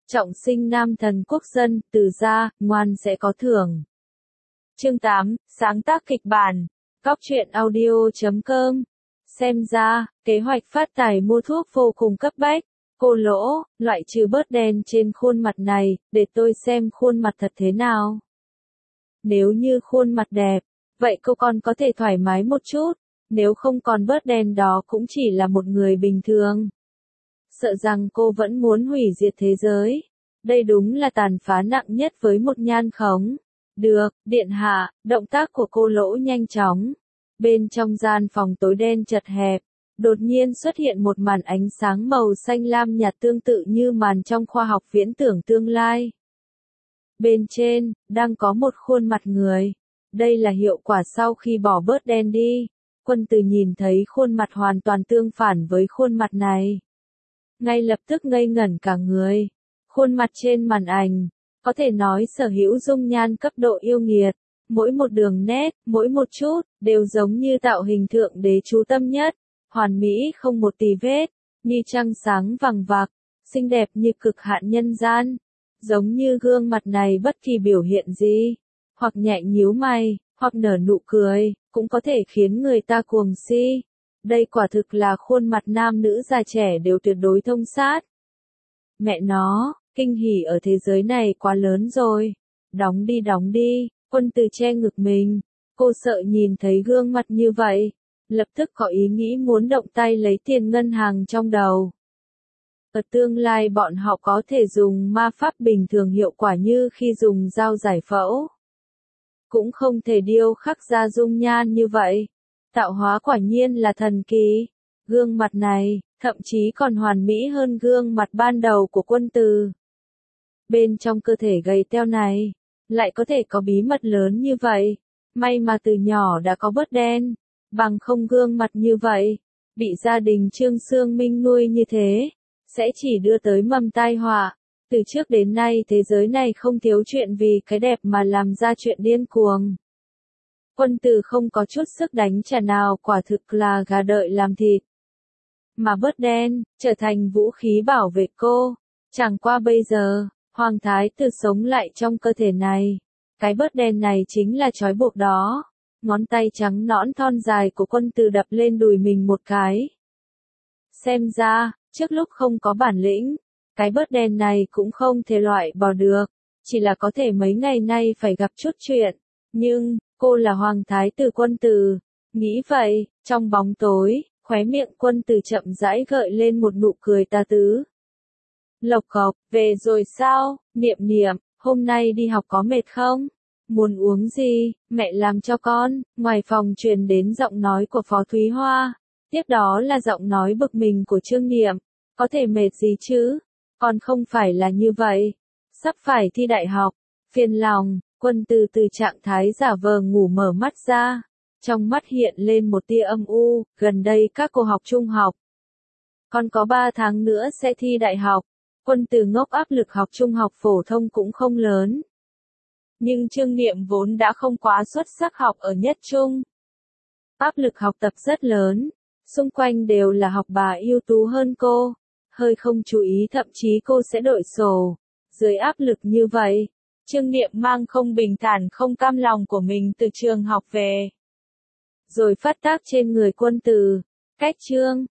Trọng sinh nam thần quốc dân, từ gia, ngoan sẽ có thưởng. Chương 8, sáng tác kịch bản. Cóc truyện audio.com. Xem ra, kế hoạch phát tài mua thuốc vô cùng cấp bách. Cô Lỗ, loại trừ bớt đen trên khuôn mặt này, để tôi xem khuôn mặt thật thế nào. Nếu như khuôn mặt đẹp, vậy cô còn có thể thoải mái một chút, nếu không còn bớt đen đó cũng chỉ là một người bình thường. Sợ rằng cô vẫn muốn hủy diệt thế giới. Đây đúng là tàn phá nặng nhất với một nhan khống. Được, điện hạ, động tác của cô Lỗ nhanh chóng. Bên trong gian phòng tối đen chật hẹp, đột nhiên xuất hiện một màn ánh sáng màu xanh lam nhạt tương tự như màn trong khoa học viễn tưởng tương lai. Bên trên, đang có một khuôn mặt người. Đây là hiệu quả sau khi bỏ bớt đen đi. Quân Tử nhìn thấy khuôn mặt hoàn toàn tương phản với khuôn mặt này. Ngay lập tức ngây ngẩn cả người. Khuôn mặt trên màn ảnh, có thể nói sở hữu dung nhan cấp độ yêu nghiệt. Mỗi một đường nét, mỗi một chút, đều giống như tạo hình thượng đế chú tâm nhất. Hoàn mỹ không một tì vết, như trăng sáng vằng vặc, xinh đẹp như cực hạn nhân gian. Giống như gương mặt này bất kỳ biểu hiện gì, hoặc nhẹ nhíu mày, hoặc nở nụ cười, cũng có thể khiến người ta cuồng si. Đây quả thực là khuôn mặt nam nữ già trẻ đều tuyệt đối thông sát. Mẹ nó, kinh hỉ ở thế giới này quá lớn rồi. Đóng đi, Quân Tử che ngực mình. Cô sợ nhìn thấy gương mặt như vậy, lập tức có ý nghĩ muốn động tay lấy tiền ngân hàng trong đầu. Ở tương lai bọn họ có thể dùng ma pháp bình thường hiệu quả như khi dùng dao giải phẫu. Cũng không thể điêu khắc ra dung nhan như vậy. Tạo hóa quả nhiên là thần kỳ. Gương mặt này, thậm chí còn hoàn mỹ hơn gương mặt ban đầu của Quân Tử. Bên trong cơ thể gầy teo này, lại có thể có bí mật lớn như vậy. May mà từ nhỏ đã có bớt đen, bằng không gương mặt như vậy, bị gia đình Trương Sương Minh nuôi như thế, sẽ chỉ đưa tới mầm tai họa. Từ trước đến nay thế giới này không thiếu chuyện vì cái đẹp mà làm ra chuyện điên cuồng. Quân Tử không có chút sức đánh trả nào, quả thực là gà đợi làm thịt. Mà bớt đen, trở thành vũ khí bảo vệ cô. Chẳng qua bây giờ, Hoàng Thái Tử sống lại trong cơ thể này. Cái bớt đen này chính là trói buộc đó. Ngón tay trắng nõn thon dài của Quân Tử đập lên đùi mình một cái. Xem ra, trước lúc không có bản lĩnh, cái bớt đen này cũng không thể loại bỏ được. Chỉ là có thể mấy ngày nay phải gặp chút chuyện. Nhưng, cô là Hoàng Thái Tử Quân Tử. Nghĩ vậy, trong bóng tối, khóe miệng Quân Tử chậm rãi gợi lên một nụ cười tà tứ. Lộc cộc, về rồi sao, Niệm Niệm, hôm nay đi học có mệt không? Muốn uống gì, mẹ làm cho con. Ngoài phòng truyền đến giọng nói của Phó Thúy Hoa. Tiếp đó là giọng nói bực mình của Trương Niệm. Có thể mệt gì chứ? Còn không phải là như vậy. Sắp phải thi đại học. Phiền lòng, Quân Tử từ trạng thái giả vờ ngủ mở mắt ra. Trong mắt hiện lên một tia âm u, gần đây các cô học trung học. Còn có 3 tháng nữa sẽ thi đại học. Quân Tử ngốc, áp lực học trung học phổ thông cũng không lớn. Nhưng Trương Niệm vốn đã không quá xuất sắc học ở nhất trung. Áp lực học tập rất lớn, xung quanh đều là học bà ưu tú hơn cô. Hơi không chú ý thậm chí cô sẽ đội sổ. Dưới áp lực như vậy, Trương Niệm mang không bình thản không cam lòng của mình từ trường học về. Rồi phát tác trên người Quân Tử. Cách Trương